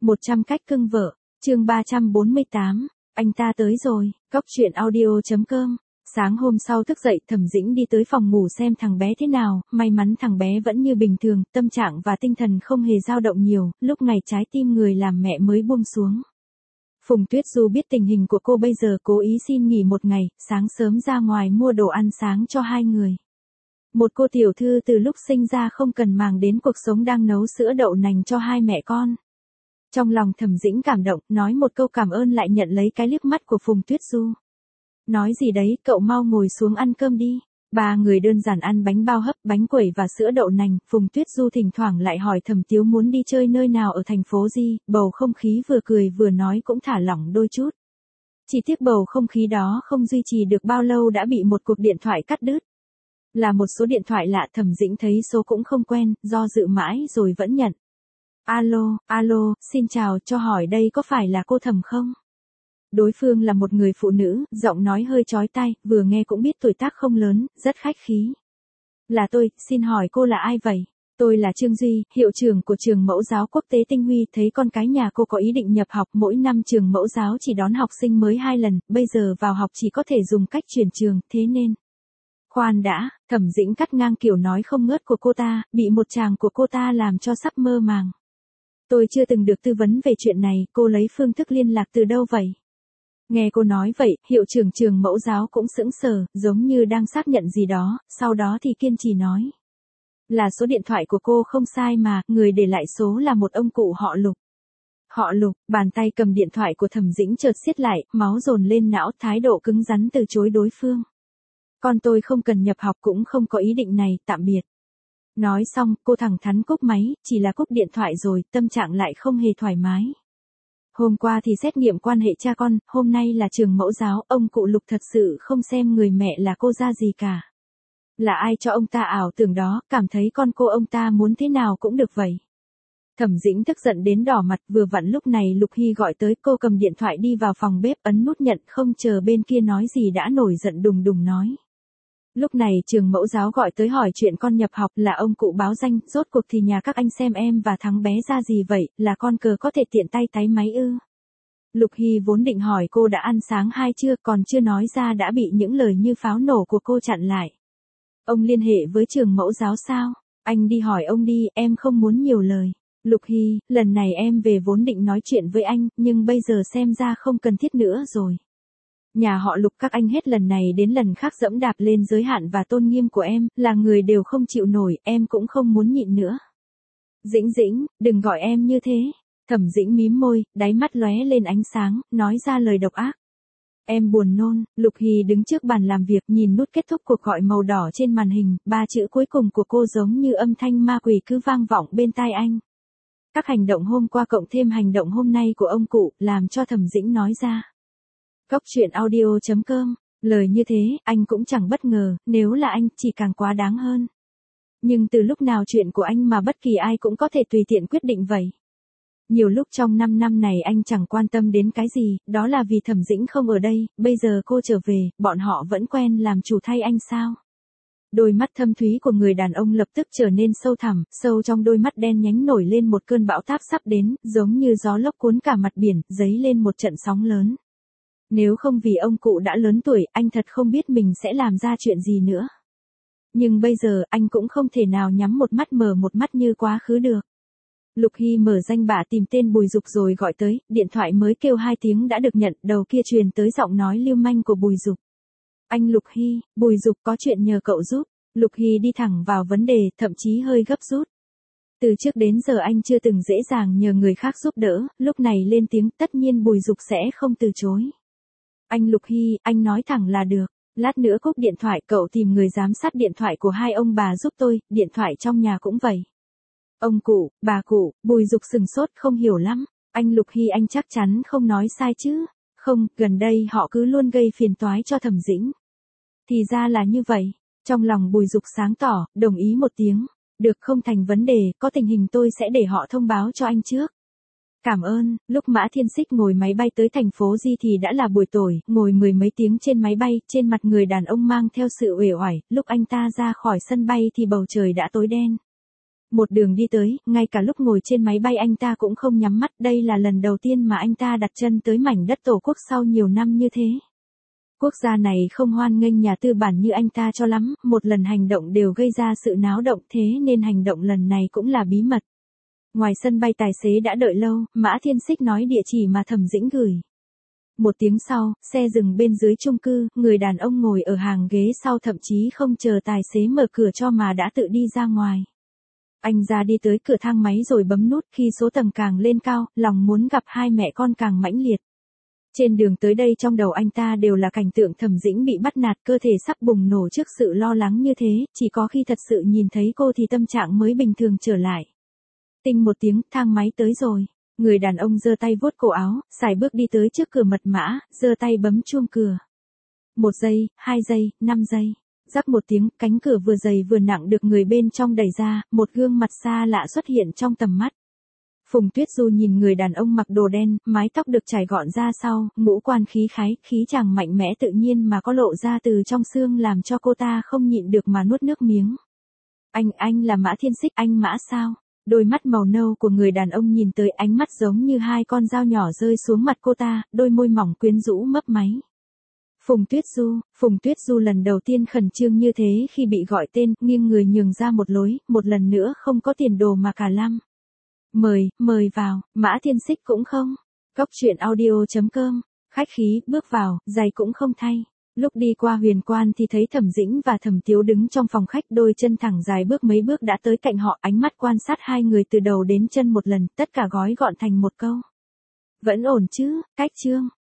100 cách cưng vợ, chương 348, anh ta tới rồi, Cóc truyện audio.com. Sáng hôm sau thức dậy Thẩm Dĩnh đi tới phòng ngủ xem thằng bé thế nào, may mắn thằng bé vẫn như bình thường, tâm trạng và tinh thần không hề dao động nhiều, lúc này trái tim người làm mẹ mới buông xuống. Phùng Tuyết Du biết tình hình của cô bây giờ cố ý xin nghỉ một ngày, sáng sớm ra ngoài mua đồ ăn sáng cho hai người. Một cô tiểu thư từ lúc sinh ra không cần màng đến cuộc sống đang nấu sữa đậu nành cho hai mẹ con. Trong lòng Thẩm Dĩnh cảm động, nói một câu cảm ơn lại nhận lấy cái liếc mắt của Phùng Tuyết Du. Nói gì đấy, cậu mau ngồi xuống ăn cơm đi. Ba người đơn giản ăn bánh bao hấp, bánh quẩy và sữa đậu nành. Phùng Tuyết Du thỉnh thoảng lại hỏi Thẩm Tiếu muốn đi chơi nơi nào ở thành phố gì, bầu không khí vừa cười vừa nói cũng thả lỏng đôi chút. Chỉ tiếc bầu không khí đó không duy trì được bao lâu đã bị một cuộc điện thoại cắt đứt. Là một số điện thoại lạ, Thẩm Dĩnh thấy số cũng không quen, do dự mãi rồi vẫn nhận. Alo, xin chào, cho hỏi đây có phải là cô Thẩm không? Đối phương là một người phụ nữ, giọng nói hơi chói tai, vừa nghe cũng biết tuổi tác không lớn, rất khách khí. Là tôi, xin hỏi cô là ai vậy? Tôi là Trương Duy, hiệu trưởng của trường mẫu giáo quốc tế Tinh Huy, thấy con cái nhà cô có ý định nhập học, mỗi năm trường mẫu giáo chỉ đón học sinh mới 2 lần, bây giờ vào học chỉ có thể dùng cách chuyển trường, thế nên. Khoan đã, Thẩm Dĩnh cắt ngang kiểu nói không ngớt của cô ta, bị một chàng của cô ta làm cho sắp mơ màng. Tôi chưa từng được tư vấn về chuyện này, cô lấy phương thức liên lạc từ đâu vậy? Nghe cô nói vậy, hiệu trưởng trường mẫu giáo cũng sững sờ, giống như đang xác nhận gì đó, sau đó thì kiên trì nói. Là số điện thoại của cô không sai mà, người để lại số là một ông cụ họ Lục. Họ Lục, bàn tay cầm điện thoại của Thẩm Dĩnh chợt siết lại, máu dồn lên não, thái độ cứng rắn từ chối đối phương. Con tôi không cần nhập học cũng không có ý định này, tạm biệt. Nói xong, cô thẳng thắn cúp máy, chỉ là cúp điện thoại rồi, tâm trạng lại không hề thoải mái. Hôm qua thì xét nghiệm quan hệ cha con, hôm nay là trường mẫu giáo, ông cụ Lục thật sự không xem người mẹ là cô ra gì cả. Là ai cho ông ta ảo tưởng đó, cảm thấy con cô ông ta muốn thế nào cũng được vậy. Thẩm Dĩnh tức giận đến đỏ mặt, vừa vặn lúc này Lục Hy gọi tới, cô cầm điện thoại đi vào phòng bếp ấn nút nhận, không chờ bên kia nói gì đã nổi giận đùng đùng nói. Lúc này trường mẫu giáo gọi tới hỏi chuyện con nhập học, là ông cụ báo danh, rốt cuộc thì nhà các anh xem em và thằng bé ra gì vậy, là con cờ có thể tiện tay tái máy ư? Lục Hy vốn định hỏi cô đã ăn sáng hay chưa, còn chưa nói ra đã bị những lời như pháo nổ của cô chặn lại. Ông liên hệ với trường mẫu giáo sao? Anh đi hỏi ông đi, em không muốn nhiều lời. Lục Hy, lần này em về vốn định nói chuyện với anh, nhưng bây giờ xem ra không cần thiết nữa rồi. Nhà họ Lục các anh hết lần này đến lần khác dẫm đạp lên giới hạn và tôn nghiêm của em, là người đều không chịu nổi, em cũng không muốn nhịn nữa. Dĩnh, đừng gọi em như thế. Thẩm Dĩnh mím môi, đáy mắt lóe lên ánh sáng, nói ra lời độc ác. Em buồn nôn. Lục Hy đứng trước bàn làm việc nhìn nút kết thúc cuộc gọi màu đỏ trên màn hình, 3 chữ cuối cùng của cô giống như âm thanh ma quỷ cứ vang vọng bên tai anh. Các hành động hôm qua cộng thêm hành động hôm nay của ông cụ, làm cho Thẩm Dĩnh nói ra. Cóc truyện audio.com, lời như thế, anh cũng chẳng bất ngờ, nếu là anh, chỉ càng quá đáng hơn. Nhưng từ lúc nào chuyện của anh mà bất kỳ ai cũng có thể tùy tiện quyết định vậy? Nhiều lúc trong 5 năm này anh chẳng quan tâm đến cái gì, đó là vì Thẩm Dĩnh không ở đây, bây giờ cô trở về, bọn họ vẫn quen làm chủ thay anh sao? Đôi mắt thâm thúy của người đàn ông lập tức trở nên sâu thẳm, sâu trong đôi mắt đen nhánh nổi lên một cơn bão táp sắp đến, giống như gió lốc cuốn cả mặt biển, dấy lên một trận sóng lớn. Nếu không vì ông cụ đã lớn tuổi, anh thật không biết mình sẽ làm ra chuyện gì nữa. Nhưng bây giờ, anh cũng không thể nào nhắm một mắt mở một mắt như quá khứ được. Lục Hy mở danh bạ tìm tên Bùi Dục rồi gọi tới, điện thoại mới kêu 2 tiếng đã được nhận, đầu kia truyền tới giọng nói lưu manh của Bùi Dục. Anh Lục Hy, Bùi Dục có chuyện nhờ cậu giúp. Lục Hy đi thẳng vào vấn đề, thậm chí hơi gấp rút. Từ trước đến giờ anh chưa từng dễ dàng nhờ người khác giúp đỡ, lúc này lên tiếng, tất nhiên Bùi Dục sẽ không từ chối. Anh Lục Hy, anh nói thẳng là được. Lát nữa cúp điện thoại, cậu tìm người giám sát điện thoại của hai ông bà giúp tôi, điện thoại trong nhà cũng vậy. Ông cụ, bà cụ, Bùi Dục sừng sốt không hiểu lắm. Anh Lục Hy, anh chắc chắn không nói sai chứ? Không, gần đây họ cứ luôn gây phiền toái cho Thẩm Dĩnh. Thì ra là như vậy. Trong lòng Bùi Dục sáng tỏ, đồng ý một tiếng. Được, không thành vấn đề, có tình hình tôi sẽ để họ thông báo cho anh trước. Cảm ơn. Lúc Mã Thiên Xích ngồi máy bay tới thành phố Di thì đã là buổi tối, ngồi 10 mấy tiếng trên máy bay, trên mặt người đàn ông mang theo sự uể oải, lúc anh ta ra khỏi sân bay thì bầu trời đã tối đen. Một đường đi tới, ngay cả lúc ngồi trên máy bay anh ta cũng không nhắm mắt, đây là lần đầu tiên mà anh ta đặt chân tới mảnh đất tổ quốc sau nhiều năm như thế. Quốc gia này không hoan nghênh nhà tư bản như anh ta cho lắm, một lần hành động đều gây ra sự náo động, thế nên hành động lần này cũng là bí mật. Ngoài sân bay tài xế đã đợi lâu, Mã Thiên Xích nói địa chỉ mà Thẩm Dĩnh gửi. Một tiếng sau, xe dừng bên dưới chung cư, người đàn ông ngồi ở hàng ghế sau thậm chí không chờ tài xế mở cửa cho mà đã tự đi ra ngoài. Anh ra đi tới cửa thang máy rồi bấm nút, khi số tầng càng lên cao, lòng muốn gặp hai mẹ con càng mãnh liệt. Trên đường tới đây trong đầu anh ta đều là cảnh tượng Thẩm Dĩnh bị bắt nạt, cơ thể sắp bùng nổ trước sự lo lắng như thế, chỉ có khi thật sự nhìn thấy cô thì tâm trạng mới bình thường trở lại. Tinh một tiếng, thang máy tới rồi. Người đàn ông giơ tay vuốt cổ áo, sải bước đi tới trước cửa mật mã, giơ tay bấm chuông cửa. 1 giây, 2 giây, 5 giây. Rắc một tiếng, cánh cửa vừa dày vừa nặng được người bên trong đẩy ra, một gương mặt xa lạ xuất hiện trong tầm mắt. Phùng Tuyết Du nhìn người đàn ông mặc đồ đen, mái tóc được chải gọn ra sau, ngũ quan khí khái, khí chàng mạnh mẽ tự nhiên mà có lộ ra từ trong xương làm cho cô ta không nhịn được mà nuốt nước miếng. Anh là Mã Thiên Xích, anh Mã sao? Đôi mắt màu nâu của người đàn ông nhìn tới, ánh mắt giống như hai con dao nhỏ rơi xuống mặt cô ta, đôi môi mỏng quyến rũ mấp máy. Phùng Tuyết Du lần đầu tiên khẩn trương như thế khi bị gọi tên, nghiêng người nhường ra một lối, một lần nữa không có tiền đồ mà cả lăm. Mời vào, Mã Thiên Xích cũng không. Cóc truyện audio.com, khách khí, bước vào, giày cũng không thay. Lúc đi qua huyền quan thì thấy Thẩm Dĩnh và Thẩm Tiếu đứng trong phòng khách, đôi chân thẳng dài bước mấy bước đã tới cạnh họ, ánh mắt quan sát hai người từ đầu đến chân một lần, tất cả gói gọn thành một câu. Vẫn ổn chứ, cách chương.